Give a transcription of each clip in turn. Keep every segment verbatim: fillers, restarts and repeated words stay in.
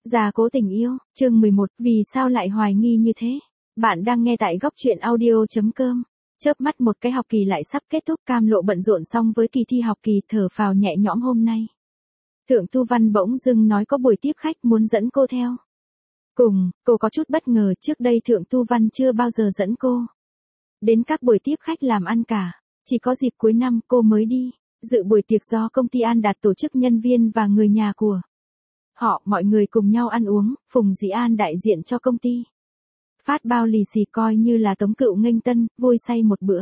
Gia cố tình yêu, chương mười một, vì sao lại hoài nghi như thế? Bạn đang nghe tại góc truyện audio chấm com. Chớp mắt một cái học kỳ lại sắp kết thúc, Cam Lộ bận rộn xong với kỳ thi học kỳ, thở phào nhẹ nhõm hôm nay. Thượng Tu Văn bỗng dưng nói có buổi tiếp khách muốn dẫn cô theo. Cùng, cô có chút bất ngờ, trước đây Thượng Tu Văn chưa bao giờ dẫn cô đến các buổi tiếp khách làm ăn cả, chỉ có dịp cuối năm cô mới đi, dự buổi tiệc do công ty An Đạt tổ chức, nhân viên và người nhà của họ, mọi người cùng nhau ăn uống, Phùng Dĩ An đại diện cho công ty phát bao lì xì coi như là tống cựu nghênh tân, vui say một bữa.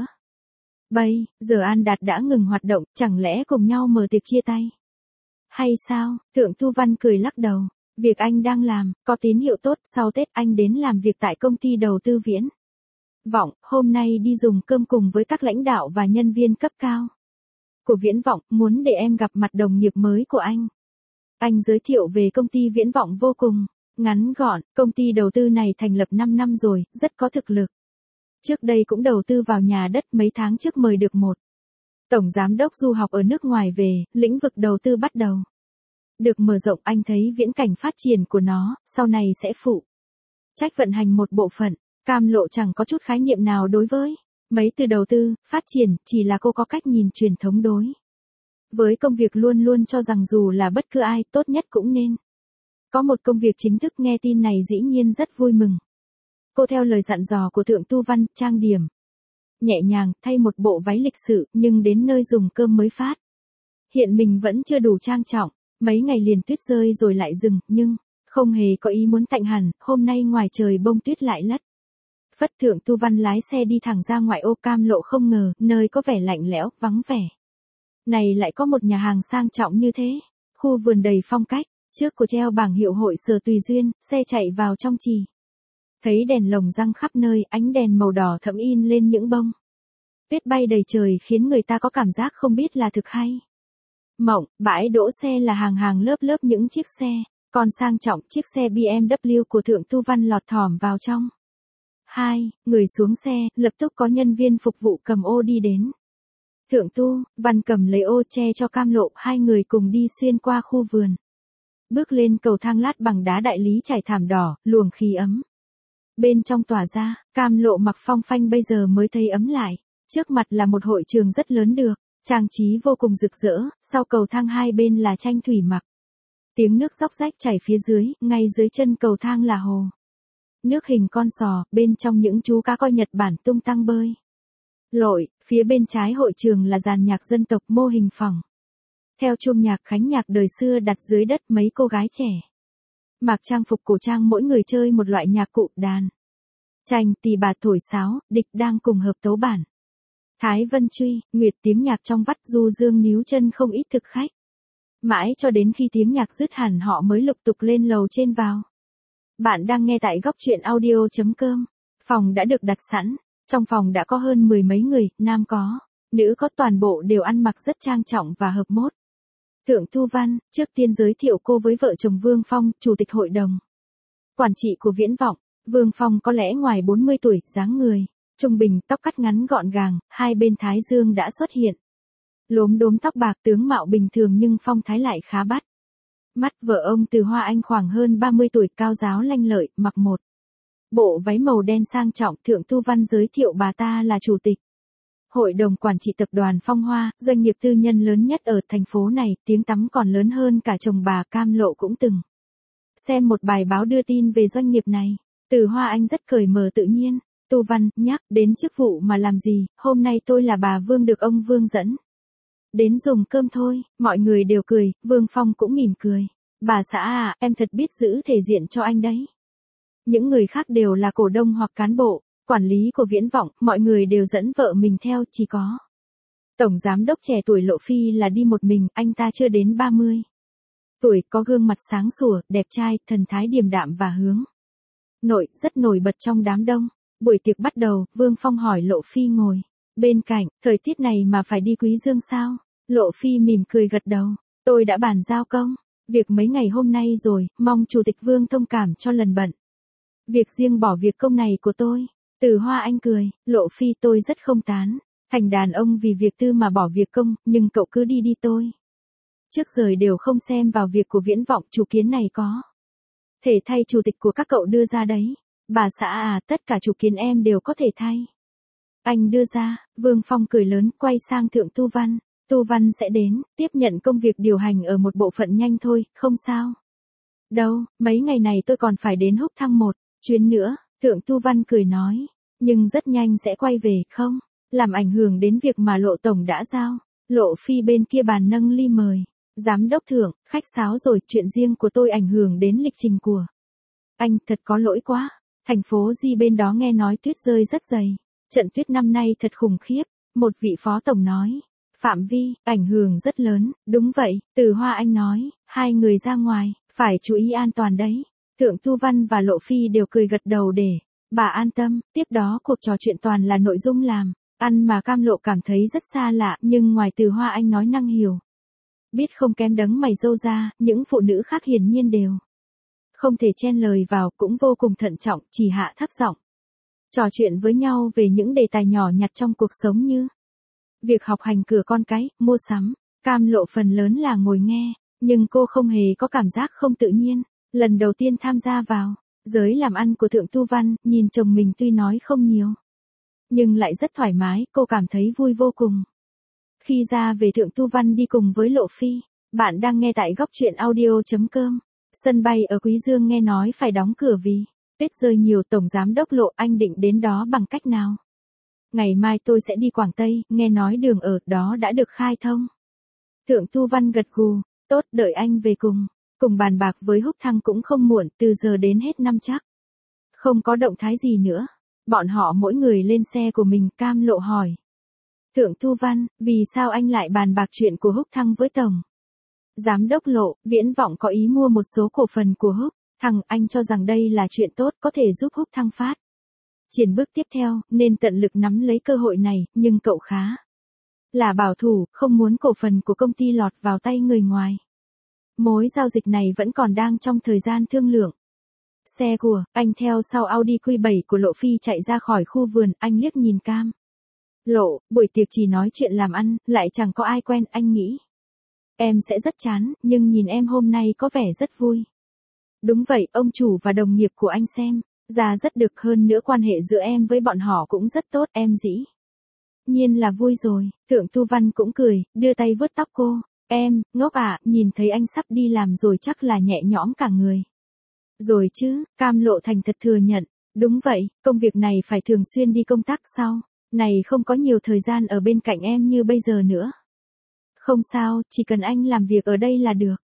Bây giờ An Đạt đã ngừng hoạt động, chẳng lẽ cùng nhau mở tiệc chia tay? Hay sao? Thượng Tu Văn cười lắc đầu. Việc anh đang làm, có tín hiệu tốt, sau Tết anh đến làm việc tại công ty đầu tư Viễn Vọng, hôm nay đi dùng cơm cùng với các lãnh đạo và nhân viên cấp cao của Viễn Vọng, muốn để em gặp mặt đồng nghiệp mới của anh. Anh giới thiệu về công ty Viễn Vọng vô cùng ngắn gọn, công ty đầu tư này thành lập năm năm rồi, rất có thực lực. Trước đây cũng đầu tư vào nhà đất, mấy tháng trước mời được một tổng giám đốc du học ở nước ngoài về, lĩnh vực đầu tư bắt đầu được mở rộng. Anh thấy viễn cảnh phát triển của nó, sau này sẽ phụ trách vận hành một bộ phận. Cam Lộ chẳng có chút khái niệm nào đối với mấy từ đầu tư, phát triển, chỉ là cô có cách nhìn truyền thống đối với công việc, luôn luôn cho rằng dù là bất cứ ai, tốt nhất cũng nên có một công việc chính thức. Nghe tin này dĩ nhiên rất vui mừng. Cô theo lời dặn dò của Thượng Tu Văn, trang điểm nhẹ nhàng, thay một bộ váy lịch sự, nhưng đến nơi dùng cơm mới phát hiện mình vẫn chưa đủ trang trọng. Mấy ngày liền tuyết rơi rồi lại dừng, nhưng không hề có ý muốn tạnh hẳn. Hôm nay ngoài trời bông tuyết lại lất phất. Thượng Tu Văn lái xe đi thẳng ra ngoại ô. Cam Lộ không ngờ, nơi có vẻ lạnh lẽo, vắng vẻ này lại có một nhà hàng sang trọng như thế. Khu vườn đầy phong cách, trước của treo bảng hiệu hội Sở Tùy Duyên, xe chạy vào trong chỉ thấy đèn lồng giăng khắp nơi, ánh đèn màu đỏ thẫm in lên những bông tuyết bay đầy trời, khiến người ta có cảm giác không biết là thực hay mộng. Bãi đỗ xe là hàng hàng lớp lớp những chiếc xe còn sang trọng. Chiếc xe bê em vê của Thượng Tu Văn lọt thỏm vào trong. Hai người xuống xe, lập tức có nhân viên phục vụ cầm ô đi đến. Thượng Tu Văn cầm lấy ô che cho Cam Lộ, hai người cùng đi xuyên qua khu vườn, bước lên cầu thang lát bằng đá đại lý trải thảm đỏ, luồng khí ấm bên trong tỏa ra. Cam Lộ mặc phong phanh bây giờ mới thấy ấm lại. Trước mặt là một hội trường rất lớn được trang trí vô cùng rực rỡ, sau cầu thang hai bên là tranh thủy mặc. Tiếng nước róc rách chảy phía dưới, ngay dưới chân cầu thang là hồ nước hình con sò, bên trong những chú cá coi Nhật Bản tung tăng bơi lội. Phía bên trái hội trường là dàn nhạc dân tộc mô hình phẳng theo chuông nhạc khánh nhạc đời xưa đặt dưới đất. Mấy cô gái trẻ mặc trang phục cổ trang, mỗi người chơi một loại nhạc cụ, đàn tranh, tỳ bà, thổi sáo, địch đang cùng hợp tấu bản Thái Vân Truy, Nguyệt. Tiếng nhạc trong vắt du dương níu chân không ít thực khách. Mãi cho đến khi tiếng nhạc dứt hẳn, họ mới lục tục lên lầu trên vào. Bạn đang nghe tại góc truyện audio chấm com. Phòng đã được đặt sẵn. Trong phòng đã có hơn mười mấy người, nam có, nữ có, toàn bộ đều ăn mặc rất trang trọng và hợp mốt. Thượng Tu Văn, trước tiên giới thiệu cô với vợ chồng Vương Phong, chủ tịch hội đồng quản trị của Viễn Vọng. Vương Phong có lẽ ngoài bốn mươi tuổi, dáng người trung bình, tóc cắt ngắn gọn gàng, hai bên thái dương đã xuất hiện lốm đốm tóc bạc, tướng mạo bình thường nhưng phong thái lại khá bắt mắt. Vợ ông Từ Hoa Anh khoảng hơn ba mươi tuổi, cao ráo lanh lợi, mặc một bộ váy màu đen sang trọng. Thượng Tu Văn giới thiệu bà ta là chủ tịch hội đồng quản trị tập đoàn Phong Hoa, doanh nghiệp tư nhân lớn nhất ở thành phố này, tiếng tăm còn lớn hơn cả chồng bà. Cam Lộ cũng từng xem một bài báo đưa tin về doanh nghiệp này. Từ Hoa Anh rất cởi mở tự nhiên. Tu Văn nhắc đến chức vụ mà làm gì, hôm nay tôi là bà Vương, được ông Vương dẫn đến dùng cơm thôi. Mọi người đều cười, Vương Phong cũng mỉm cười. Bà xã à, em thật biết giữ thể diện cho anh đấy. Những người khác đều là cổ đông hoặc cán bộ quản lý của Viễn Vọng, mọi người đều dẫn vợ mình theo, chỉ có tổng giám đốc trẻ tuổi Lộ Phi là đi một mình. Anh ta chưa đến ba mươi tuổi, có gương mặt sáng sủa, đẹp trai, thần thái điềm đạm và hướng nội, rất nổi bật trong đám đông. Buổi tiệc bắt đầu, Vương Phong hỏi Lộ Phi ngồi bên cạnh, thời tiết này mà phải đi Quý Dương sao? Lộ Phi mỉm cười gật đầu. Tôi đã bàn giao công việc mấy ngày hôm nay rồi, mong Chủ tịch Vương thông cảm cho lần bận việc riêng bỏ việc công này của tôi. Từ Hoa Anh cười, Lộ Phi, tôi rất không tán thành đàn ông vì việc tư mà bỏ việc công, nhưng cậu cứ đi đi, tôi trước giờ đều không xem vào việc của Viễn Vọng, chủ kiến này có Thể thay chủ tịch của các cậu đưa ra đấy. Bà xã à, tất cả chủ kiến em đều có thể thay. Anh đưa ra, Vương Phong cười lớn, quay sang Thượng Tu Văn. Tu Văn sẽ đến, tiếp nhận công việc điều hành ở một bộ phận nhanh thôi, không sao. Đâu, mấy ngày này tôi còn phải đến Húc Thăng một chuyến nữa, Thượng Tu Văn cười nói. Nhưng rất nhanh sẽ quay về, không? Làm ảnh hưởng đến việc mà Lộ Tổng đã giao. Lộ Phi bên kia bàn nâng ly mời. Giám đốc Thượng, khách sáo rồi, chuyện riêng của tôi ảnh hưởng đến lịch trình của anh, thật có lỗi quá. Thành phố Di bên đó nghe nói tuyết rơi rất dày. Trận tuyết năm nay thật khủng khiếp, một vị phó tổng nói. Phạm vi, ảnh hưởng rất lớn, đúng vậy, Từ Hoa Anh nói, hai người ra ngoài, phải chú ý an toàn đấy. Thượng Tu Văn và Lộ Phi đều cười gật đầu để bà an tâm, tiếp đó cuộc trò chuyện toàn là nội dung làm ăn mà Cam Lộ cảm thấy rất xa lạ, nhưng ngoài Từ Hoa Anh nói năng hiểu biết không kém đấng mày râu ra, những phụ nữ khác hiển nhiên đều không thể chen lời vào, cũng vô cùng thận trọng, chỉ hạ thấp giọng trò chuyện với nhau về những đề tài nhỏ nhặt trong cuộc sống như việc học hành cửa con cái, mua sắm. Cam Lộ phần lớn là ngồi nghe, nhưng cô không hề có cảm giác không tự nhiên. Lần đầu tiên tham gia vào giới làm ăn của Thượng Tu Văn, nhìn chồng mình tuy nói không nhiều, nhưng lại rất thoải mái, cô cảm thấy vui vô cùng. Khi ra về Thượng Tu Văn đi cùng với Lộ Phi. Bạn đang nghe tại góc truyện audio.com. Sân bay ở Quý Dương nghe nói phải đóng cửa vì tuyết rơi nhiều. Tổng giám đốc Lộ, anh định đến đó bằng cách nào? Ngày mai tôi sẽ đi Quảng Tây, nghe nói đường ở đó đã được khai thông. Thượng Tu Văn gật gù, tốt, đợi anh về cùng. Cùng bàn bạc với Húc Thăng cũng không muộn, từ giờ đến hết năm chắc. Không có động thái gì nữa. Bọn họ mỗi người lên xe của mình. Cam Lộ hỏi. Thượng Tu Văn, vì sao anh lại bàn bạc chuyện của Húc Thăng với Tổng Giám đốc Lộ? Viễn Vọng có ý mua một số cổ phần của Húc Thăng, anh cho rằng đây là chuyện tốt, có thể giúp Húc Thăng phát triển bước tiếp theo, nên tận lực nắm lấy cơ hội này, nhưng cậu khá là bảo thủ, không muốn cổ phần của công ty lọt vào tay người ngoài. Mối giao dịch này vẫn còn đang trong thời gian thương lượng. Xe của anh theo sau Audi Q bảy của Lộ Phi chạy ra khỏi khu vườn, anh liếc nhìn Cam Lộ, buổi tiệc chỉ nói chuyện làm ăn, lại chẳng có ai quen, anh nghĩ em sẽ rất chán, nhưng nhìn em hôm nay có vẻ rất vui. Đúng vậy, ông chủ và đồng nghiệp của anh xem ra rất được, hơn nữa quan hệ giữa em với bọn họ cũng rất tốt, em dĩ nhiên là vui rồi. Thượng Tu Văn cũng cười, đưa tay vuốt tóc cô. Em, ngốc à, nhìn thấy anh sắp đi làm rồi chắc là nhẹ nhõm cả người rồi chứ? Cam Lộ thành thật thừa nhận. Đúng vậy, công việc này phải thường xuyên đi công tác sau này, không có nhiều thời gian ở bên cạnh em như bây giờ nữa. Không sao, chỉ cần anh làm việc ở đây là được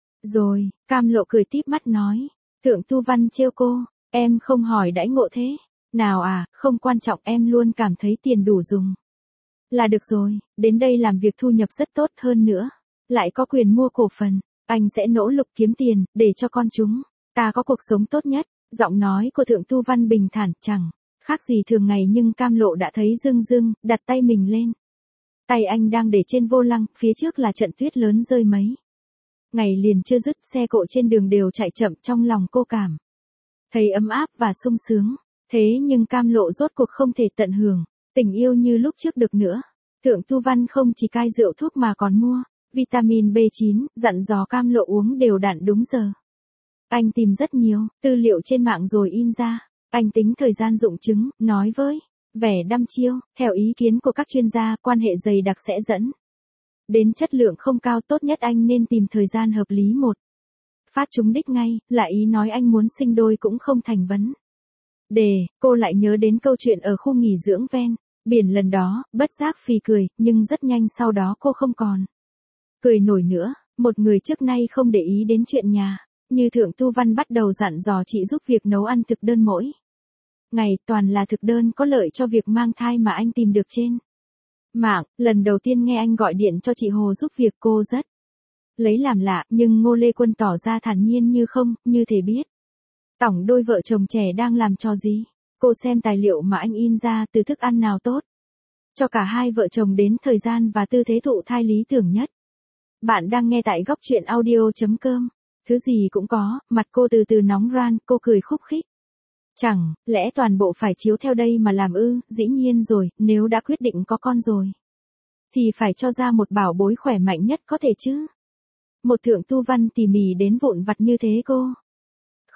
rồi. Cam Lộ cười tít mắt nói. Thượng Tu Văn trêu cô. Em không hỏi đãi ngộ thế nào à? Không quan trọng, em luôn cảm thấy tiền đủ dùng là được rồi. Đến đây làm việc thu nhập rất tốt, hơn nữa lại có quyền mua cổ phần. Anh sẽ nỗ lực kiếm tiền, để cho con chúng ta có cuộc sống tốt nhất. Giọng nói của Thượng Tu Văn bình thản, chẳng khác gì thường ngày, nhưng Cam Lộ đã thấy rưng rưng, đặt tay mình lên. Tay anh đang để trên vô lăng, phía trước là trận tuyết lớn rơi mấy ngày liền chưa dứt, xe cộ trên đường đều chạy chậm, trong lòng cô cảm thấy ấm áp và sung sướng. Thế nhưng Cam Lộ rốt cuộc không thể tận hưởng tình yêu như lúc trước được nữa. Thượng Tu Văn không chỉ cai rượu thuốc mà còn mua vitamin B chín, dặn dò Cam Lộ uống đều đặn đúng giờ. Anh tìm rất nhiều tư liệu trên mạng rồi in ra. Anh tính thời gian dụng chứng, nói với vẻ đăm chiêu, theo ý kiến của các chuyên gia, quan hệ dày đặc sẽ dẫn đến chất lượng không cao, tốt nhất anh nên tìm thời gian hợp lý một phát trúng đích ngay, là ý nói anh muốn sinh đôi cũng không thành vấn đề. Cô lại nhớ đến câu chuyện ở khu nghỉ dưỡng ven biển lần đó, bất giác phì cười, nhưng rất nhanh sau đó cô không còn cười nổi nữa. Một người trước nay không để ý đến chuyện nhà như Thượng Tu Văn bắt đầu dặn dò chị giúp việc nấu ăn thực đơn mỗi ngày, toàn là thực đơn có lợi cho việc mang thai mà anh tìm được trên mạng. Lần đầu tiên nghe anh gọi điện cho chị Hồ giúp việc, cô rất lấy làm lạ, nhưng Ngô Lê Quân tỏ ra thản nhiên như không, như thể biết tổng đôi vợ chồng trẻ đang làm trò gì. Cô xem tài liệu mà anh in ra, từ thức ăn nào tốt cho cả hai vợ chồng đến thời gian và tư thế thụ thai lý tưởng nhất. Bạn đang nghe tại góc truyện audio.com. Thứ gì cũng có, mặt cô từ từ nóng ran, cô cười khúc khích. Chẳng lẽ toàn bộ phải chiếu theo đây mà làm ư? Dĩ nhiên rồi, nếu đã quyết định có con rồi thì phải cho ra một bảo bối khỏe mạnh nhất có thể chứ. Một Thượng Tu Văn tỉ mỉ đến vụn vặt như thế cô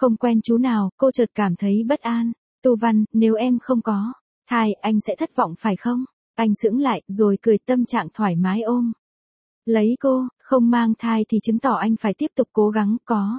Không quen chú nào, cô chợt cảm thấy bất an. Tu Văn, nếu em không có thai, anh sẽ thất vọng phải không? Anh sững lại, rồi cười, tâm trạng thoải mái ôm lấy cô, không mang thai thì chứng tỏ anh phải tiếp tục cố gắng, có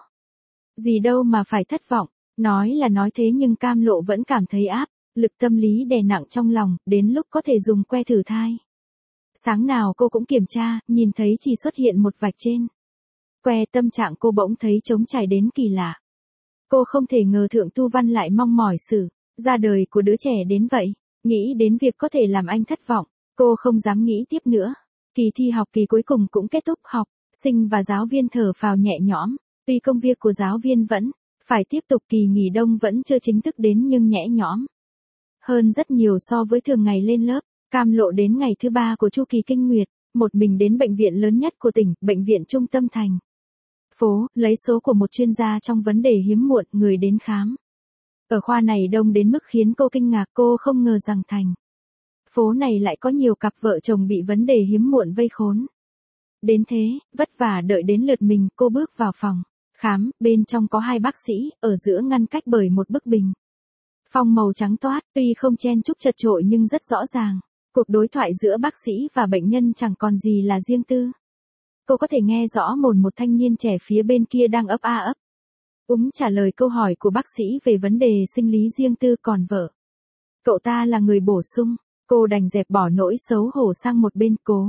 gì đâu mà phải thất vọng. Nói là nói thế nhưng Cam Lộ vẫn cảm thấy áp lực tâm lý đè nặng trong lòng, đến lúc có thể dùng que thử thai. Sáng nào cô cũng kiểm tra, nhìn thấy chỉ xuất hiện một vạch trên que, tâm trạng cô bỗng thấy trống trải đến kỳ lạ. Cô không thể ngờ Thượng Tu Văn lại mong mỏi sự ra đời của đứa trẻ đến vậy. Nghĩ đến việc có thể làm anh thất vọng, cô không dám nghĩ tiếp nữa. Kỳ thi học kỳ cuối cùng cũng kết thúc, học sinh và giáo viên thở phào nhẹ nhõm. Tuy công việc của giáo viên vẫn phải tiếp tục, kỳ nghỉ đông vẫn chưa chính thức đến nhưng nhẹ nhõm hơn rất nhiều so với thường ngày lên lớp. Cam Lộ đến ngày thứ ba của chu kỳ kinh nguyệt, một mình đến bệnh viện lớn nhất của tỉnh, bệnh viện trung tâm thành phố, lấy số của một chuyên gia trong vấn đề hiếm muộn, người đến khám ở khoa này đông đến mức khiến cô kinh ngạc. Cô không ngờ rằng thành phố này lại có nhiều cặp vợ chồng bị vấn đề hiếm muộn vây khốn đến thế. Vất vả đợi đến lượt mình, cô bước vào phòng khám, bên trong có hai bác sĩ, ở giữa ngăn cách bởi một bức bình phong màu trắng toát, tuy không chen chúc chật chội nhưng rất rõ ràng. Cuộc đối thoại giữa bác sĩ và bệnh nhân chẳng còn gì là riêng tư. Cô có thể nghe rõ một một thanh niên trẻ phía bên kia đang ấp a ấp úng trả lời câu hỏi của bác sĩ về vấn đề sinh lý riêng tư, còn vợ cậu ta là người bổ sung. Cô đành dẹp bỏ nỗi xấu hổ sang một bên, cố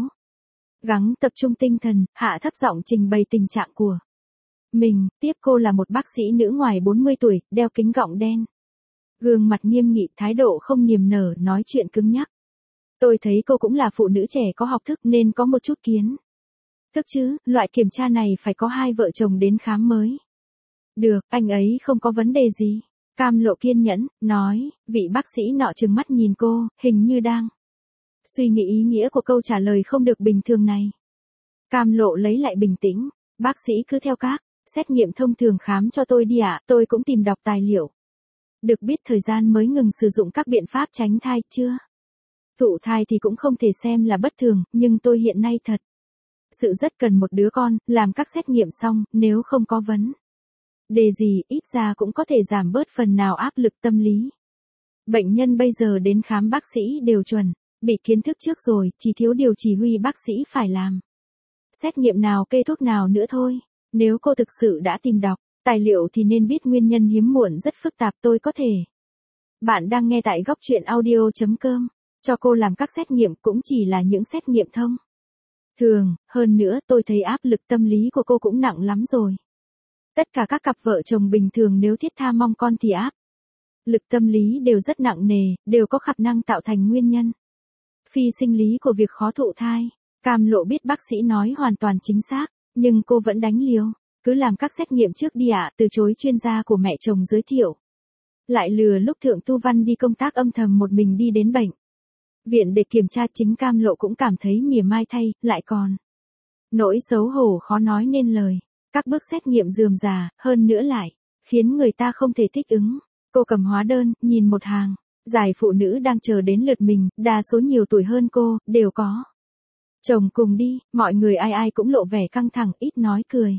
gắng tập trung tinh thần, hạ thấp giọng trình bày tình trạng của mình. Tiếp cô là một bác sĩ nữ ngoài bốn mươi tuổi, đeo kính gọng đen. Gương mặt nghiêm nghị, thái độ không niềm nở, nói chuyện cứng nhắc. Tôi thấy cô cũng là phụ nữ trẻ có học thức nên có một chút kiến thức chứ, loại kiểm tra này phải có hai vợ chồng đến khám mới được, anh ấy không có vấn đề gì. Cam Lộ kiên nhẫn, nói, vị bác sĩ nọ trừng mắt nhìn cô, hình như đang suy nghĩ ý nghĩa của câu trả lời không được bình thường này. Cam Lộ lấy lại bình tĩnh, bác sĩ cứ theo các xét nghiệm thông thường khám cho tôi đi ạ, tôi cũng tìm đọc tài liệu. Được biết thời gian mới ngừng sử dụng các biện pháp tránh thai chưa? Thụ thai thì cũng không thể xem là bất thường, nhưng tôi hiện nay thật sự rất cần một đứa con, làm các xét nghiệm xong, nếu không có vấn đề gì, ít ra cũng có thể giảm bớt phần nào áp lực tâm lý. Bệnh nhân bây giờ đến khám bác sĩ đều chuẩn bị kiến thức trước rồi, chỉ thiếu điều chỉ huy bác sĩ phải làm xét nghiệm nào, kê thuốc nào nữa thôi. Nếu cô thực sự đã tìm đọc tài liệu thì nên biết nguyên nhân hiếm muộn rất phức tạp, tôi có thể. Bạn đang nghe tại góc truyện audio chấm com. Cho cô làm các xét nghiệm cũng chỉ là những xét nghiệm thông thường, hơn nữa tôi thấy áp lực tâm lý của cô cũng nặng lắm rồi. Tất cả các cặp vợ chồng bình thường nếu thiết tha mong con thì áp lực tâm lý đều rất nặng nề, đều có khả năng tạo thành nguyên nhân phi sinh lý của việc khó thụ thai. Cam Lộ biết bác sĩ nói hoàn toàn chính xác, nhưng cô vẫn đánh liều. Cứ làm các xét nghiệm trước đi ạ, từ chối chuyên gia của mẹ chồng giới thiệu. Lại lừa lúc Thượng Tu Văn đi công tác âm thầm một mình đi đến bệnh viện để kiểm tra. Chính Cam Lộ cũng cảm thấy mỉa mai thay, lại còn nỗi xấu hổ khó nói nên lời. Các bước xét nghiệm rườm rà, hơn nữa lại khiến người ta không thể thích ứng. Cô cầm hóa đơn, nhìn một hàng dài phụ nữ đang chờ đến lượt mình, đa số nhiều tuổi hơn cô, đều có chồng cùng đi, mọi người ai ai cũng lộ vẻ căng thẳng, ít nói cười.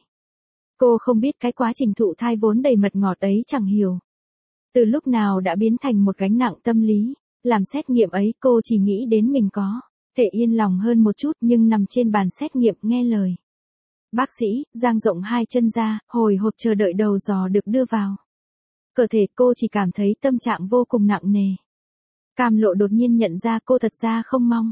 Cô không biết cái quá trình thụ thai vốn đầy mật ngọt ấy chẳng hiểu từ lúc nào đã biến thành một gánh nặng tâm lý. Làm xét nghiệm ấy cô chỉ nghĩ đến mình có thể yên lòng hơn một chút, nhưng nằm trên bàn xét nghiệm nghe lời bác sĩ, dang rộng hai chân ra, hồi hộp chờ đợi đầu giò được đưa vào cơ thể, cô chỉ cảm thấy tâm trạng vô cùng nặng nề. Cam Lộ đột nhiên nhận ra cô thật ra không mong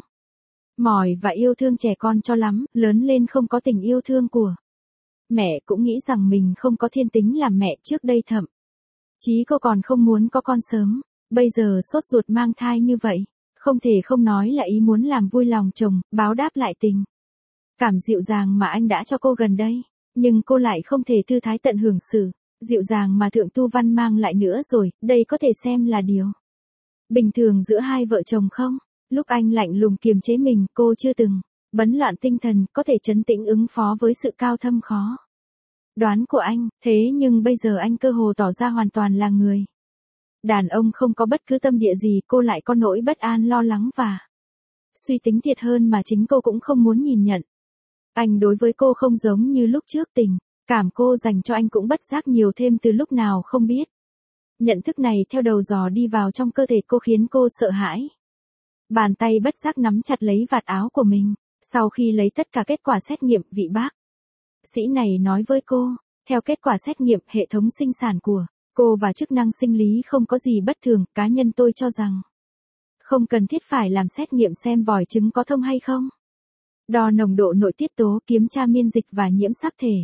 mỏi và yêu thương trẻ con cho lắm, lớn lên không có tình yêu thương của mẹ, cũng nghĩ rằng mình không có thiên tính làm mẹ trước đây, thậm chí cô còn không muốn có con sớm. Bây giờ sốt ruột mang thai như vậy, không thể không nói là ý muốn làm vui lòng chồng, báo đáp lại tình cảm dịu dàng mà anh đã cho cô gần đây. Nhưng cô lại không thể thư thái tận hưởng sự dịu dàng mà Thượng Tu Văn mang lại nữa rồi. Đây có thể xem là điều bình thường giữa hai vợ chồng không? Lúc anh lạnh lùng kiềm chế mình, cô chưa từng bấn loạn tinh thần, có thể trấn tĩnh ứng phó với sự cao thâm khó đoán của anh. Thế nhưng bây giờ anh cơ hồ tỏ ra hoàn toàn là người đàn ông không có bất cứ tâm địa gì. Cô lại có nỗi bất an, lo lắng và suy tính thiệt hơn mà chính cô cũng không muốn nhìn nhận. Anh đối với cô không giống như lúc trước, tình Cảm cô dành cho anh cũng bất giác nhiều thêm từ lúc nào không biết. Nhận thức này theo đầu dò đi vào trong cơ thể cô khiến cô sợ hãi. Bàn tay bất giác nắm chặt lấy vạt áo của mình. Sau khi lấy tất cả kết quả xét nghiệm, vị bác sĩ này nói với cô, theo kết quả xét nghiệm hệ thống sinh sản của cô và chức năng sinh lý không có gì bất thường, cá nhân tôi cho rằng không cần thiết phải làm xét nghiệm xem vòi trứng có thông hay không. Đo nồng độ nội tiết tố, kiểm tra miễn dịch và nhiễm sắc thể.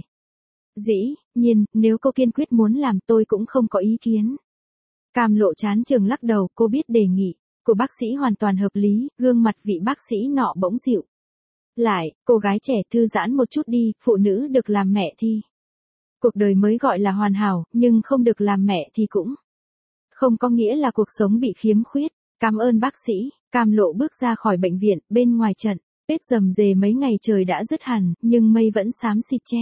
Dĩ nhiên, nếu cô kiên quyết muốn làm tôi cũng không có ý kiến. Cam Lộ chán chường lắc đầu, cô biết đề nghị của bác sĩ hoàn toàn hợp lý, gương mặt vị bác sĩ nọ bỗng dịu lại, cô gái trẻ thư giãn một chút đi, phụ nữ được làm mẹ thì cuộc đời mới gọi là hoàn hảo, nhưng không được làm mẹ thì cũng không có nghĩa là cuộc sống bị khiếm khuyết. Cảm ơn bác sĩ. Cam Lộ bước ra khỏi bệnh viện, bên ngoài trận tuyết rầm rề mấy ngày trời đã dứt hẳn, nhưng mây vẫn xám xịt che.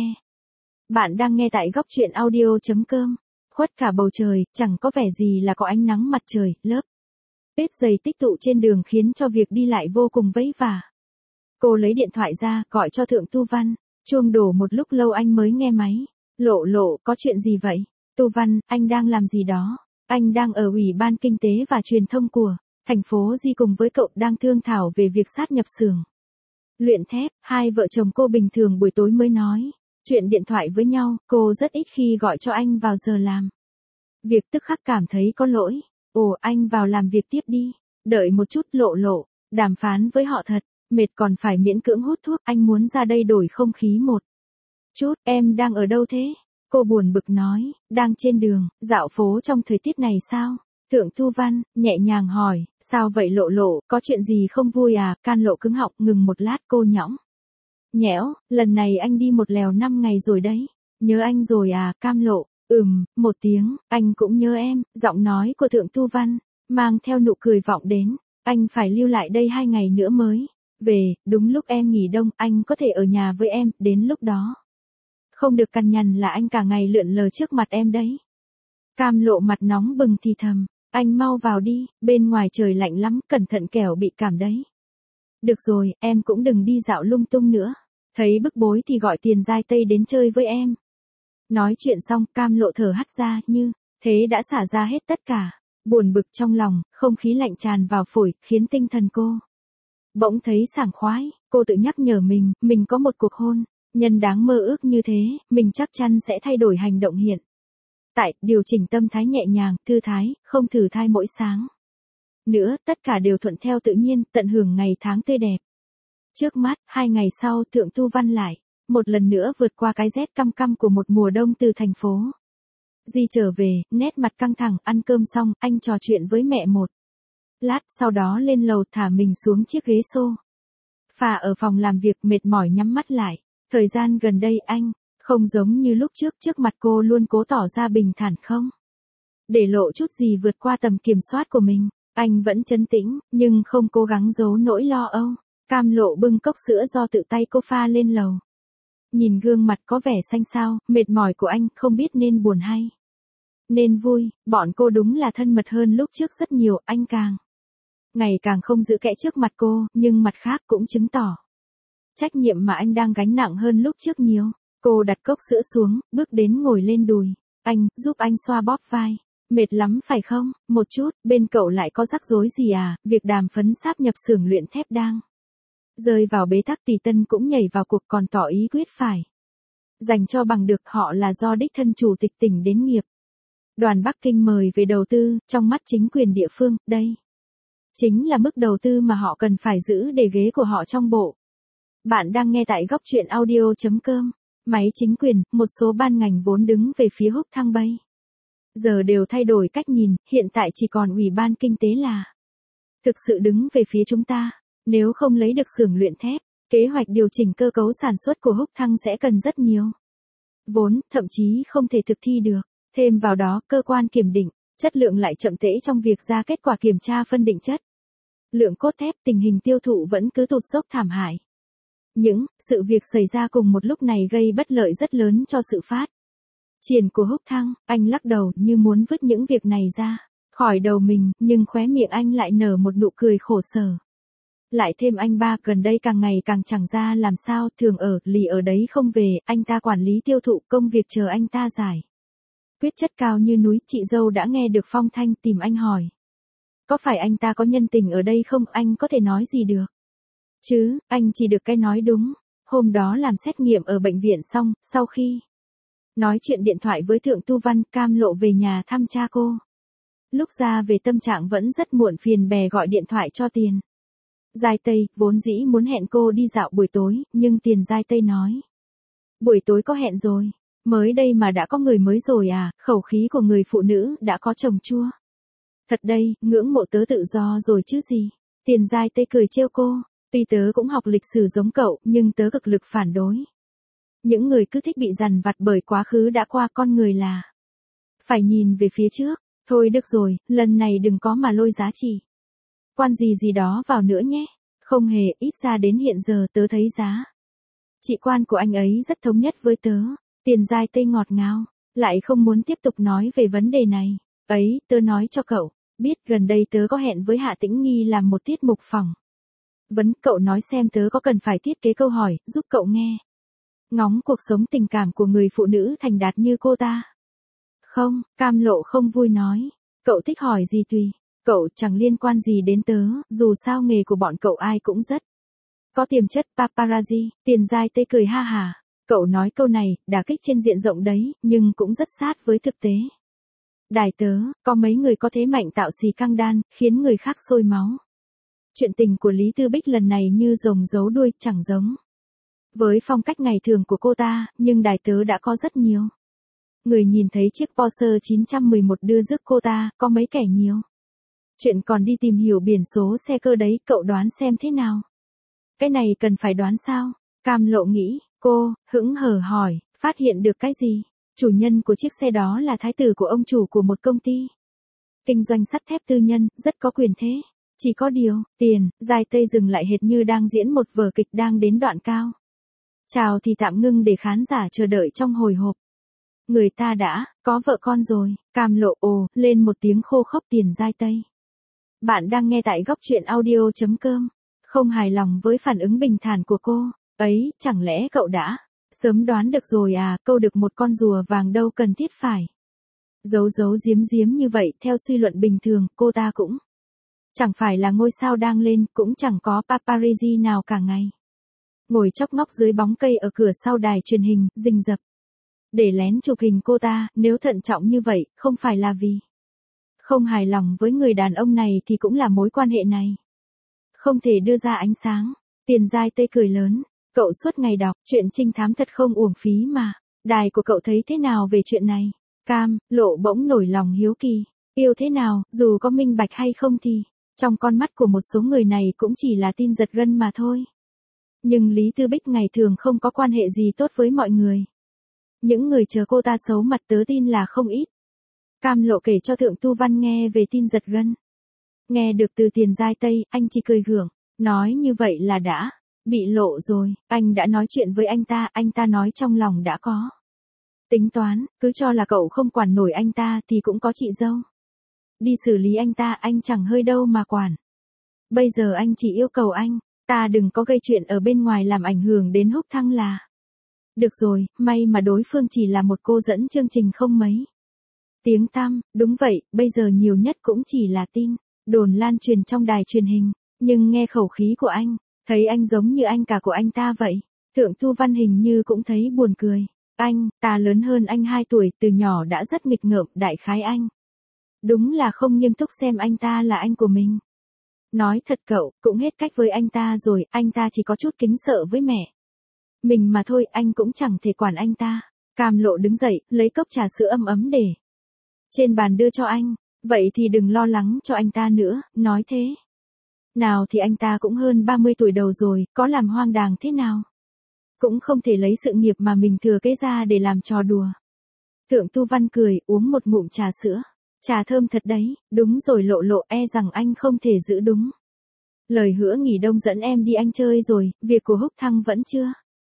Bạn đang nghe tại góc truyện audio chấm com. Khuất cả bầu trời, chẳng có vẻ gì là có ánh nắng mặt trời, lớp tuyết dày tích tụ trên đường khiến cho việc đi lại vô cùng vất vả. Cô lấy điện thoại ra, gọi cho Thượng Tu Văn. Chuông đổ một lúc lâu anh mới nghe máy. Lộ Lộ, có chuyện gì vậy? Tu Văn, anh đang làm gì đó? Anh đang ở Ủy ban Kinh tế và Truyền thông của thành phố Di cùng với cậu đang thương thảo về việc sát nhập xưởng luyện thép. Hai vợ chồng cô bình thường buổi tối mới nói chuyện điện thoại với nhau, cô rất ít khi gọi cho anh vào giờ làm việc, tức khắc cảm thấy có lỗi. Ồ, anh vào làm việc tiếp đi. Đợi một chút. Lộ Lộ, đàm phán với họ thật mệt còn phải miễn cưỡng hút thuốc, anh muốn ra đây đổi không khí một chút. Em đang ở đâu thế? Cô buồn bực nói, đang trên đường, dạo phố trong thời tiết này sao? Thượng Tu Văn nhẹ nhàng hỏi, sao vậy Lộ Lộ, có chuyện gì không vui à? Can Lộ cứng họng, ngừng một lát cô nhõng nhẽo, lần này anh đi một lèo năm ngày rồi đấy. Nhớ anh rồi à? Cam Lộ, ừm, một tiếng, anh cũng nhớ em. Giọng nói của Thượng Tu Văn mang theo nụ cười vọng đến, anh phải lưu lại đây hai ngày nữa mới về, đúng lúc em nghỉ đông, anh có thể ở nhà với em, đến lúc đó không được cằn nhằn là anh cả ngày lượn lờ trước mặt em đấy. Cam Lộ mặt nóng bừng thì thầm, anh mau vào đi, bên ngoài trời lạnh lắm, cẩn thận kẻo bị cảm đấy. Được rồi, em cũng đừng đi dạo lung tung nữa, thấy bức bối thì gọi Tiền Giai Tây đến chơi với em. Nói chuyện xong, Cam Lộ thở hắt ra, như thế đã xả ra hết tất cả buồn bực trong lòng, không khí lạnh tràn vào phổi, khiến tinh thần cô bỗng thấy sảng khoái. Cô tự nhắc nhở mình, mình có một cuộc hôn nhân đáng mơ ước như thế, mình chắc chắn sẽ thay đổi hành động hiện tại, điều chỉnh tâm thái nhẹ nhàng, thư thái, không thử thai mỗi sáng nữa, tất cả đều thuận theo tự nhiên, tận hưởng ngày tháng tươi đẹp trước mắt. Hai ngày sau, Thượng Tu Văn lại một lần nữa vượt qua cái rét căm căm của một mùa đông từ thành phố Di trở về, nét mặt căng thẳng. Ăn cơm xong, anh trò chuyện với mẹ một lát, sau đó lên lầu thả mình xuống chiếc ghế xô phà ở phòng làm việc, mệt mỏi nhắm mắt lại. Thời gian gần đây anh không giống như lúc trước, trước mặt cô luôn cố tỏ ra bình thản, không để lộ chút gì vượt qua tầm kiểm soát của mình. Anh vẫn trấn tĩnh, nhưng không cố gắng giấu nỗi lo âu. Cam Lộ bưng cốc sữa do tự tay cô pha lên lầu. Nhìn gương mặt có vẻ xanh xao, mệt mỏi của anh, không biết nên buồn hay nên vui. Bọn cô đúng là thân mật hơn lúc trước rất nhiều, anh càng ngày càng không giữ kẽ trước mặt cô, nhưng mặt khác cũng chứng tỏ trách nhiệm mà anh đang gánh nặng hơn lúc trước nhiều. Cô đặt cốc sữa xuống, bước đến ngồi lên đùi anh, giúp anh xoa bóp vai. Mệt lắm phải không? Một chút. Bên cậu lại có rắc rối gì à? Việc đàm phấn sáp nhập xưởng luyện thép đang rơi vào bế tắc, Tỷ Tân cũng nhảy vào cuộc, còn tỏ ý quyết phải dành cho bằng được họ là do đích thân chủ tịch tỉnh đến nghiệp đoàn Bắc Kinh mời về đầu tư. Trong mắt chính quyền địa phương, đây chính là mức đầu tư mà họ cần phải giữ để ghế của họ trong bộ. Bạn đang nghe tại góc truyện audio chấm com. Máy chính quyền, một số ban ngành vốn đứng về phía Húc Thăng bây giờ đều thay đổi cách nhìn, hiện tại chỉ còn Ủy ban Kinh tế là thực sự đứng về phía chúng ta. Nếu không lấy được xưởng luyện thép, kế hoạch điều chỉnh cơ cấu sản xuất của Húc Thăng sẽ cần rất nhiều vốn, thậm chí không thể thực thi được. Thêm vào đó, cơ quan kiểm định chất lượng lại chậm trễ trong việc ra kết quả kiểm tra phân định chất lượng cốt thép, tình hình tiêu thụ vẫn cứ tụt dốc thảm hại. Những sự việc xảy ra cùng một lúc này gây bất lợi rất lớn cho sự phát triển của Húc Thăng. Anh lắc đầu như muốn vứt những việc này ra khỏi đầu mình, nhưng khóe miệng anh lại nở một nụ cười khổ sở. Lại thêm anh ba gần đây càng ngày càng chẳng ra làm sao, thường ở, lì ở đấy không về, anh ta quản lý tiêu thụ, công việc chờ anh ta giải. Quyết chất cao như núi, chị dâu đã nghe được phong thanh tìm anh hỏi. Có phải anh ta có nhân tình ở đây không, anh có thể nói gì được? Chứ, anh chỉ được cái nói đúng. Hôm đó làm xét nghiệm ở bệnh viện xong, sau khi nói chuyện điện thoại với Thượng Tu Văn, Cam Lộ về nhà thăm cha cô. Lúc ra về tâm trạng vẫn rất muộn phiền bè gọi điện thoại cho Tiền Giai Tây, vốn dĩ muốn hẹn cô đi dạo buổi tối, nhưng Tiền Giai Tây nói. Buổi tối có hẹn rồi, mới đây mà đã có người mới rồi à, khẩu khí của người phụ nữ đã có chồng chua. Thật đây, ngưỡng mộ tớ tự do rồi chứ gì. Tiền Giai Tây cười trêu cô, tuy tớ cũng học lịch sử giống cậu, nhưng tớ cực lực phản đối. Những người cứ thích bị dằn vặt bởi quá khứ đã qua, con người là phải nhìn về phía trước. Thôi được rồi, lần này đừng có mà lôi giá trị quan gì gì đó vào nữa nhé. Không hề, ít ra đến hiện giờ tớ thấy giá trị quan của anh ấy rất thống nhất với tớ. Tiền Giai Tây ngọt ngào, lại không muốn tiếp tục nói về vấn đề này. Ấy, tớ nói cho cậu biết gần đây tớ có hẹn với Hạ Tĩnh Nghi làm một tiết mục phỏng vấn, cậu nói xem tớ có cần phải thiết kế câu hỏi, giúp cậu nghe ngóng cuộc sống tình cảm của người phụ nữ thành đạt như cô ta. Không, Cam Lộ không vui nói. Cậu thích hỏi gì tùy. Cậu chẳng liên quan gì đến tớ, dù sao nghề của bọn cậu ai cũng rất có tiềm chất paparazzi. Tiền Giai Tây cười ha hà. Cậu nói câu này, đả kích trên diện rộng đấy, nhưng cũng rất sát với thực tế. Đài tớ, có mấy người có thế mạnh tạo xì căng đan, khiến người khác sôi máu. Chuyện tình của Lý Tư Bích lần này như rồng giấu đuôi, chẳng giống với phong cách ngày thường của cô ta, nhưng đài tớ đã có rất nhiều người nhìn thấy chiếc Porsche chín một một đưa rước cô ta, có mấy kẻ nhiều chuyện còn đi tìm hiểu biển số xe cơ đấy, cậu đoán xem thế nào? Cái này cần phải đoán sao? Cam Lộ nghĩ, cô, hững hờ hỏi, phát hiện được cái gì? Chủ nhân của chiếc xe đó là thái tử của ông chủ của một công ty kinh doanh sắt thép tư nhân, rất có quyền thế. Chỉ có điều, Tiền Giai Tây dừng lại hệt như đang diễn một vở kịch đang đến đoạn cao trào thì tạm ngưng để khán giả chờ đợi trong hồi hộp. Người ta đã có vợ con rồi. Cam Lộ ồ lên một tiếng khô khốc. Tiền Giai Tây. Bạn đang nghe tại góc truyện audio chấm com. Không hài lòng với phản ứng bình thản của cô. Ấy, chẳng lẽ cậu đã sớm đoán được rồi à, câu được một con rùa vàng đâu cần thiết phải giấu giấu giếm giếm như vậy. Theo suy luận bình thường, cô ta cũng chẳng phải là ngôi sao đang lên, cũng chẳng có paparazzi nào cả ngày ngồi chóc ngóc dưới bóng cây ở cửa sau đài truyền hình, rình rập để lén chụp hình cô ta. Nếu thận trọng như vậy, không phải là vì không hài lòng với người đàn ông này thì cũng là mối quan hệ này không thể đưa ra ánh sáng. Tiền Giai Tây cười lớn. Cậu suốt ngày đọc chuyện trinh thám thật không uổng phí mà. Đài của cậu thấy thế nào về chuyện này? Cam Lộ bỗng nổi lòng hiếu kỳ. Yêu thế nào, dù có minh bạch hay không thì trong con mắt của một số người này cũng chỉ là tin giật gân mà thôi. Nhưng Lý Tư Bích ngày thường không có quan hệ gì tốt với mọi người. Những người chờ cô ta xấu mặt tớ tin là không ít. Cam Lộ kể cho Thượng Tu Văn nghe về tin giật gân. Nghe được từ Tiền Giai Tây, anh chỉ cười gượng. Nói như vậy là đã bị lộ rồi. Anh đã nói chuyện với anh ta, anh ta nói trong lòng đã có tính toán. Cứ cho là cậu không quản nổi anh ta thì cũng có chị dâu đi xử lý anh ta, anh chẳng hơi đâu mà quản. Bây giờ anh chỉ yêu cầu anh ta đừng có gây chuyện ở bên ngoài làm ảnh hưởng đến Húc Thăng là được rồi. May mà đối phương chỉ là một cô dẫn chương trình không mấy tiếng tăm. Đúng vậy, bây giờ nhiều nhất cũng chỉ là tin đồn lan truyền trong đài truyền hình. Nhưng nghe khẩu khí của anh, thấy anh giống như anh cả của anh ta vậy. Thượng Tu Văn hình như cũng thấy buồn cười. Anh ta lớn hơn anh hai tuổi, từ nhỏ đã rất nghịch ngợm, đại khái anh đúng là không nghiêm túc xem anh ta là anh của mình. Nói thật cậu, cũng hết cách với anh ta rồi, anh ta chỉ có chút kính sợ với mẹ mình mà thôi, anh cũng chẳng thể quản anh ta. Cam Lộ đứng dậy, lấy cốc trà sữa ấm ấm để trên bàn đưa cho anh. Vậy thì đừng lo lắng cho anh ta nữa, nói thế nào thì anh ta cũng hơn ba mươi tuổi đầu rồi, có làm hoang đàng thế nào cũng không thể lấy sự nghiệp mà mình thừa kế ra để làm trò đùa. Thượng Tu Văn cười, uống một ngụm trà sữa. Trà thơm thật đấy. Đúng rồi Lộ Lộ, e rằng anh không thể giữ đúng lời hứa nghỉ đông dẫn em đi anh chơi rồi. Việc của Húc Thăng vẫn chưa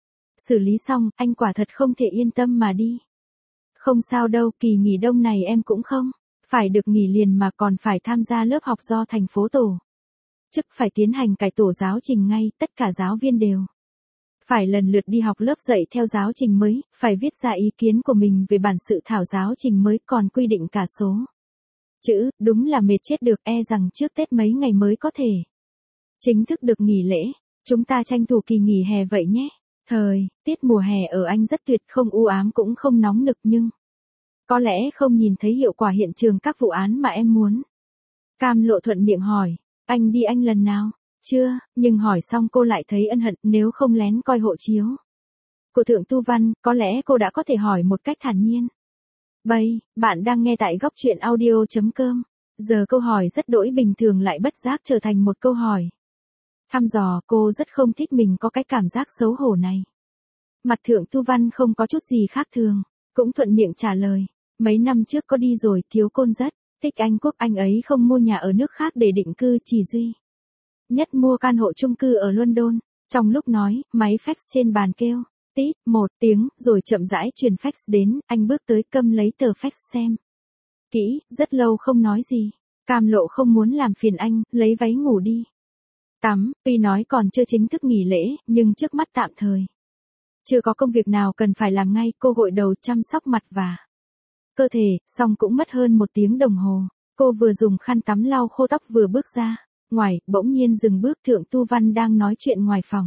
xử lý xong, anh quả thật không thể yên tâm mà đi. Không sao đâu, kỳ nghỉ đông này em cũng không phải được nghỉ liền mà còn phải tham gia lớp học do thành phố tổ chức phải tiến hành cải tổ giáo trình ngay, tất cả giáo viên đều phải lần lượt đi học lớp dạy theo giáo trình mới, phải viết ra ý kiến của mình về bản sự thảo giáo trình mới, còn quy định cả số chữ, đúng là mệt chết được, e rằng trước Tết mấy ngày mới có thể chính thức được nghỉ lễ. Chúng ta tranh thủ kỳ nghỉ hè vậy nhé. Thời tiết mùa hè ở Anh rất tuyệt, không u ám cũng không nóng nực, nhưng có lẽ không nhìn thấy hiệu quả hiện trường các vụ án mà em muốn. Cam Lộ thuận miệng hỏi, anh đi Anh lần nào? Chưa, nhưng hỏi xong cô lại thấy ân hận, nếu không lén coi hộ chiếu của Thượng Tu Văn, có lẽ cô đã có thể hỏi một cách thản nhiên. Bây, bạn đang nghe tại góc truyện audio.com. Giờ câu hỏi rất đỗi bình thường lại bất giác trở thành một câu hỏi thăm dò, cô rất không thích mình có cái cảm giác xấu hổ này. Mặt Thượng Tu Văn không có chút gì khác thường, cũng thuận miệng trả lời. Mấy năm trước có đi rồi, Thiếu Côn rất thích Anh Quốc, anh ấy không mua nhà ở nước khác để định cư, chỉ duy nhất mua căn hộ chung cư ở London. Trong lúc nói, máy fax trên bàn kêu tít một tiếng, rồi chậm rãi truyền fax đến, anh bước tới câm lấy tờ fax xem kỹ, rất lâu không nói gì. Cam Lộ không muốn làm phiền anh, lấy váy ngủ đi tắm, tuy nói còn chưa chính thức nghỉ lễ, nhưng trước mắt tạm thời chưa có công việc nào cần phải làm ngay, cô gội đầu chăm sóc mặt và cơ thể, xong cũng mất hơn một tiếng đồng hồ. Cô vừa dùng khăn tắm lau khô tóc vừa bước ra ngoài, bỗng nhiên dừng bước. Thượng Tu Văn đang nói chuyện ngoài phòng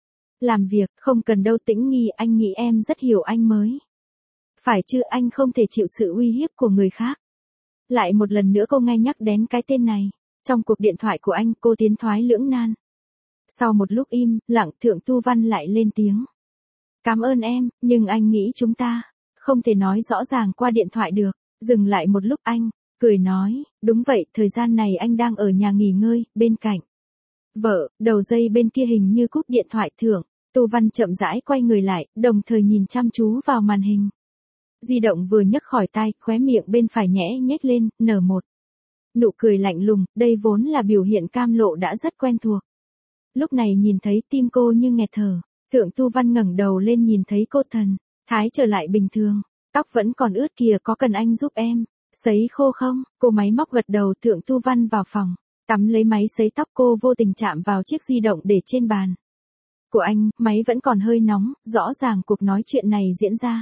làm việc. Không cần đâu Tĩnh Nghi, anh nghĩ em rất hiểu anh mới phải chứ, anh không thể chịu sự uy hiếp của người khác. Lại một lần nữa cô nghe nhắc đến cái tên này trong cuộc điện thoại của anh, cô tiến thoái lưỡng nan. Sau một lúc im lặng, Thượng Tu Văn lại lên tiếng. Cảm ơn em, nhưng anh nghĩ chúng ta không thể nói rõ ràng qua điện thoại được. Dừng lại một lúc anh cười nói, đúng vậy, thời gian này anh đang ở nhà nghỉ ngơi, bên cạnh vợ. Đầu dây bên kia hình như cúp điện thoại. Thượng Tu Văn chậm rãi quay người lại, đồng thời nhìn chăm chú vào màn hình di động vừa nhấc khỏi tai, khóe miệng bên phải nhẽ nhếch lên, nở một nụ cười lạnh lùng. Đây vốn là biểu hiện Cam Lộ đã rất quen thuộc. Lúc này nhìn thấy tim cô như nghẹt thở. Thượng Tu Văn ngẩng đầu lên nhìn thấy cô thần thái trở lại bình thường. Tóc vẫn còn ướt kìa, có cần anh giúp em sấy khô không? Cô máy móc gật đầu. Thượng Tu Văn vào phòng tắm lấy máy sấy tóc, cô vô tình chạm vào chiếc di động để trên bàn của anh, máy vẫn còn hơi nóng, rõ ràng cuộc nói chuyện này diễn ra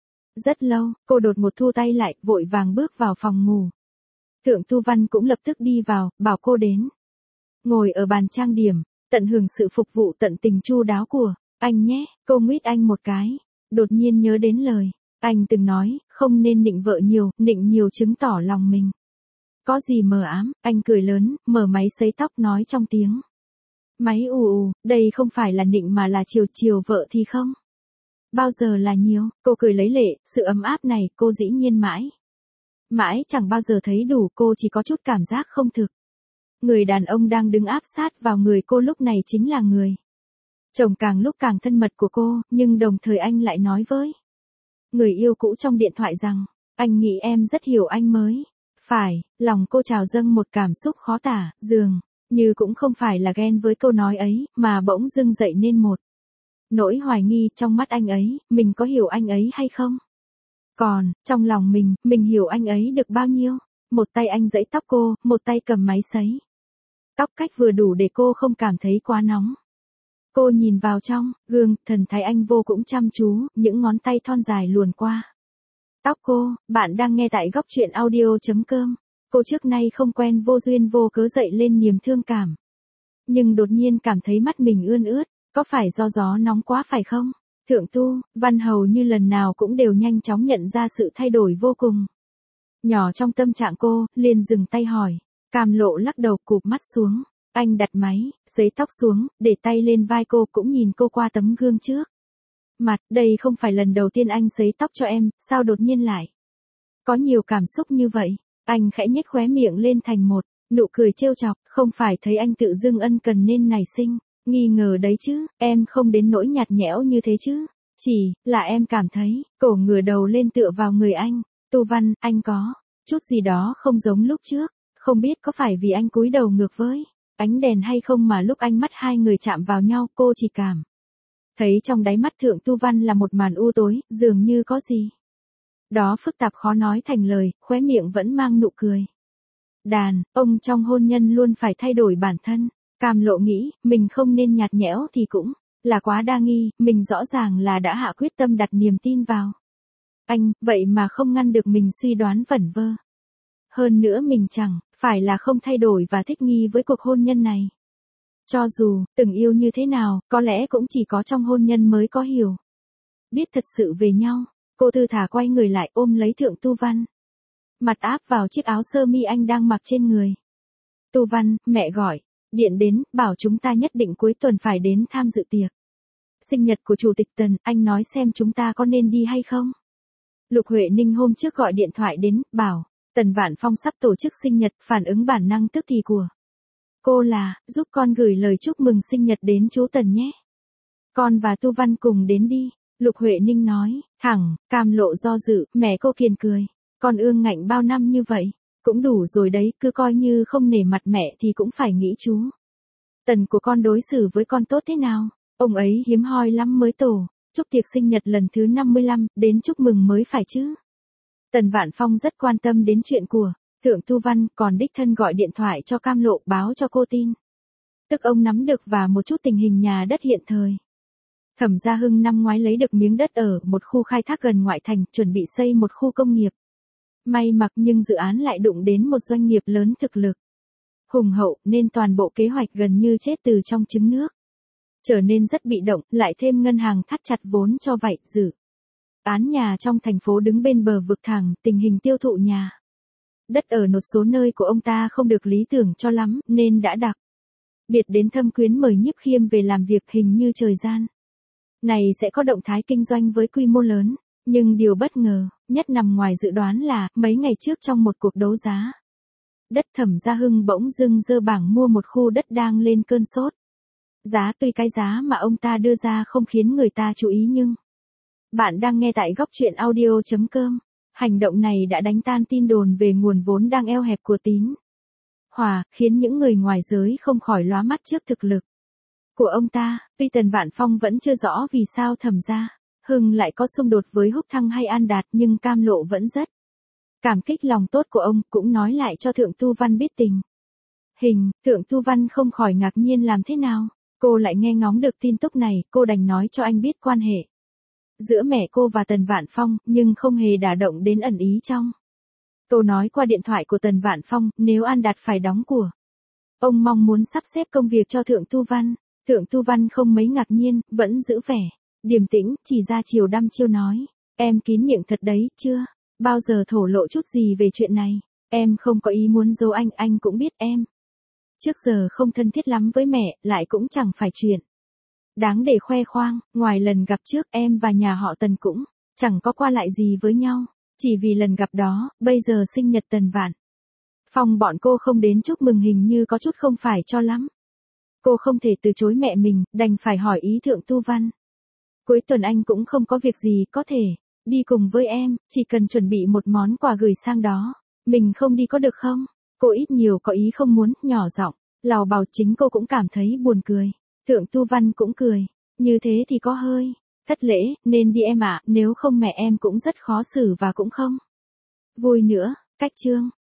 rất lâu. Cô đột ngột thu tay lại, vội vàng bước vào phòng ngủ. Thượng Tu Văn cũng lập tức đi vào, bảo cô đến ngồi ở bàn trang điểm, tận hưởng sự phục vụ tận tình chu đáo của anh nhé. Cô nguyết anh một cái, đột nhiên nhớ đến lời anh từng nói, không nên nịnh vợ nhiều, nịnh nhiều chứng tỏ lòng mình có gì mờ ám. Anh cười lớn, mở máy sấy tóc nói trong tiếng máy ù ù, đây không phải là nịnh mà là chiều chiều vợ thì không bao giờ là nhiều. Cô cười lấy lệ, sự ấm áp này cô dĩ nhiên mãi mãi chẳng bao giờ thấy đủ. Cô chỉ có chút cảm giác không thực. Người đàn ông đang đứng áp sát vào người cô lúc này chính là người chồng càng lúc càng thân mật của cô, nhưng đồng thời anh lại nói với người yêu cũ trong điện thoại rằng, anh nghĩ em rất hiểu anh mới phải. Lòng cô trào dâng một cảm xúc khó tả, dường như cũng không phải là ghen với câu nói ấy, mà bỗng dưng dậy nên một nỗi hoài nghi trong mắt anh ấy, mình có hiểu anh ấy hay không? Còn, trong lòng mình, mình hiểu anh ấy được bao nhiêu? Một tay anh giãy tóc cô, một tay cầm máy sấy tóc cách vừa đủ để cô không cảm thấy quá nóng. Cô nhìn vào trong gương, thần thái anh vô cũng chăm chú, những ngón tay thon dài luồn qua tóc cô. Bạn đang nghe tại góc truyện audio.com. Cô trước nay không quen vô duyên vô cớ dậy lên niềm thương cảm. Nhưng đột nhiên cảm thấy mắt mình ươn ướt, có phải do gió nóng quá phải không? Thượng Tu Văn hầu như lần nào cũng đều nhanh chóng nhận ra sự thay đổi vô cùng nhỏ trong tâm trạng cô, liền dừng tay hỏi. Cam Lộ lắc đầu, cụp mắt xuống. Anh đặt máy sấy tóc xuống, để tay lên vai cô, cũng nhìn cô qua tấm gương trước mặt. Đây không phải lần đầu tiên anh sấy tóc cho em, sao đột nhiên lại có nhiều cảm xúc như vậy? Anh khẽ nhếch khóe miệng lên thành một nụ cười trêu chọc. Không phải thấy anh tự dưng ân cần nên nảy sinh nghi ngờ đấy chứ, em không đến nỗi nhạt nhẽo như thế chứ. Chỉ là em cảm thấy cổ ngửa đầu lên tựa vào người anh. Tu Văn, anh có chút gì đó không giống lúc trước. Không biết có phải vì anh cúi đầu ngược với ánh đèn hay không mà lúc ánh mắt hai người chạm vào nhau, cô chỉ cảm thấy trong đáy mắt Thượng Tu Văn là một màn u tối, dường như có gì đó phức tạp khó nói thành lời, khóe miệng vẫn mang nụ cười. Đàn ông trong hôn nhân luôn phải thay đổi bản thân. Cam Lộ nghĩ, mình không nên nhạt nhẽo thì cũng là quá đa nghi, mình rõ ràng là đã hạ quyết tâm đặt niềm tin vào anh, vậy mà không ngăn được mình suy đoán vẩn vơ. Hơn nữa mình chẳng phải là không thay đổi và thích nghi với cuộc hôn nhân này. Cho dù từng yêu như thế nào, có lẽ cũng chỉ có trong hôn nhân mới có hiểu biết thật sự về nhau. Cô thư thả quay người lại ôm lấy Thượng Tu Văn. Mặt áp vào chiếc áo sơ mi anh đang mặc trên người. Tu Văn, mẹ gọi. Điện đến, bảo chúng ta nhất định cuối tuần phải đến tham dự tiệc sinh nhật của Chủ tịch Tần, anh nói xem chúng ta có nên đi hay không? Lục Huệ Ninh hôm trước gọi điện thoại đến, bảo, Tần Vạn Phong sắp tổ chức sinh nhật, phản ứng bản năng tức thì của cô là, giúp con gửi lời chúc mừng sinh nhật đến chú Tần nhé. Con và Tu Văn cùng đến đi, Lục Huệ Ninh nói, thẳng, Cam Lộ do dự, mẹ cô kiền cười, con ương ngạnh bao năm như vậy, cũng đủ rồi đấy, cứ coi như không nể mặt mẹ thì cũng phải nghĩ chú Tần của con đối xử với con tốt thế nào, ông ấy hiếm hoi lắm mới tổ chúc tiệc sinh nhật lần thứ năm mươi lăm, đến chúc mừng mới phải chứ. Tần Vạn Phong rất quan tâm đến chuyện của Thượng Tu Văn, còn đích thân gọi điện thoại cho Cam Lộ báo cho cô tin. Tức ông nắm được và một chút tình hình nhà đất hiện thời. Thẩm Gia Hưng năm ngoái lấy được miếng đất ở một khu khai thác gần ngoại thành, chuẩn bị xây một khu công nghiệp. May mặc nhưng dự án lại đụng đến một doanh nghiệp lớn thực lực hùng hậu nên toàn bộ kế hoạch gần như chết từ trong trứng nước. Trở nên rất bị động, lại thêm ngân hàng thắt chặt vốn cho vậy, dự án nhà trong thành phố đứng bên bờ vực thẳm, tình hình tiêu thụ nhà đất ở một số nơi của ông ta không được lý tưởng cho lắm, nên đã đặc biệt đến thâm quyến mời Nhiếp Khiêm về làm việc, hình như thời gian này sẽ có động thái kinh doanh với quy mô lớn, nhưng điều bất ngờ nhất nằm ngoài dự đoán là, mấy ngày trước trong một cuộc đấu giá đất, Thẩm Gia Hưng bỗng dưng dơ bảng mua một khu đất đang lên cơn sốt giá, tuy cái giá mà ông ta đưa ra không khiến người ta chú ý nhưng bạn đang nghe tại góc truyện audio chấm com. Hành động này đã đánh tan tin đồn về nguồn vốn đang eo hẹp của Tín Hòa, khiến những người ngoài giới không khỏi lóa mắt trước thực lực của ông ta. Tuy Tần Vạn Phong vẫn chưa rõ vì sao Thẩm Gia Hưng lại có xung đột với Húc Thăng hay An Đạt, nhưng Cam Lộ vẫn rất cảm kích lòng tốt của ông, cũng nói lại cho Thượng Tu Văn biết tình hình. Thượng Tu Văn không khỏi ngạc nhiên làm thế nào cô lại nghe ngóng được tin tức này, cô đành nói cho anh biết quan hệ giữa mẹ cô và Tần Vạn Phong, nhưng không hề đả động đến ẩn ý trong câu nói qua điện thoại của Tần Vạn Phong, nếu An Đạt phải đóng của ông mong muốn sắp xếp công việc cho Thượng Tu Văn. Thượng Tu Văn không mấy ngạc nhiên, vẫn giữ vẻ điềm tĩnh, chỉ ra chiều đăm chiêu nói, em kín miệng thật đấy, chưa bao giờ thổ lộ chút gì về chuyện này, em không có ý muốn giấu anh, anh cũng biết em trước giờ không thân thiết lắm với mẹ, lại cũng chẳng phải chuyện đáng để khoe khoang, ngoài lần gặp trước em và nhà họ Tần cũng chẳng có qua lại gì với nhau, chỉ vì lần gặp đó, bây giờ sinh nhật Tần Vạn Phong bọn cô không đến chúc mừng hình như có chút không phải cho lắm. Cô không thể từ chối mẹ mình, đành phải hỏi ý Thượng Tu Văn. Cuối tuần anh cũng không có việc gì, có thể đi cùng với em, chỉ cần chuẩn bị một món quà gửi sang đó. Mình không đi có được không? Cô ít nhiều có ý không muốn, nhỏ giọng lào bào, chính cô cũng cảm thấy buồn cười. Thượng Tu Văn cũng cười, như thế thì có hơi thất lễ, nên đi em ạ, nếu không mẹ em cũng rất khó xử và cũng không vui nữa. Cách chương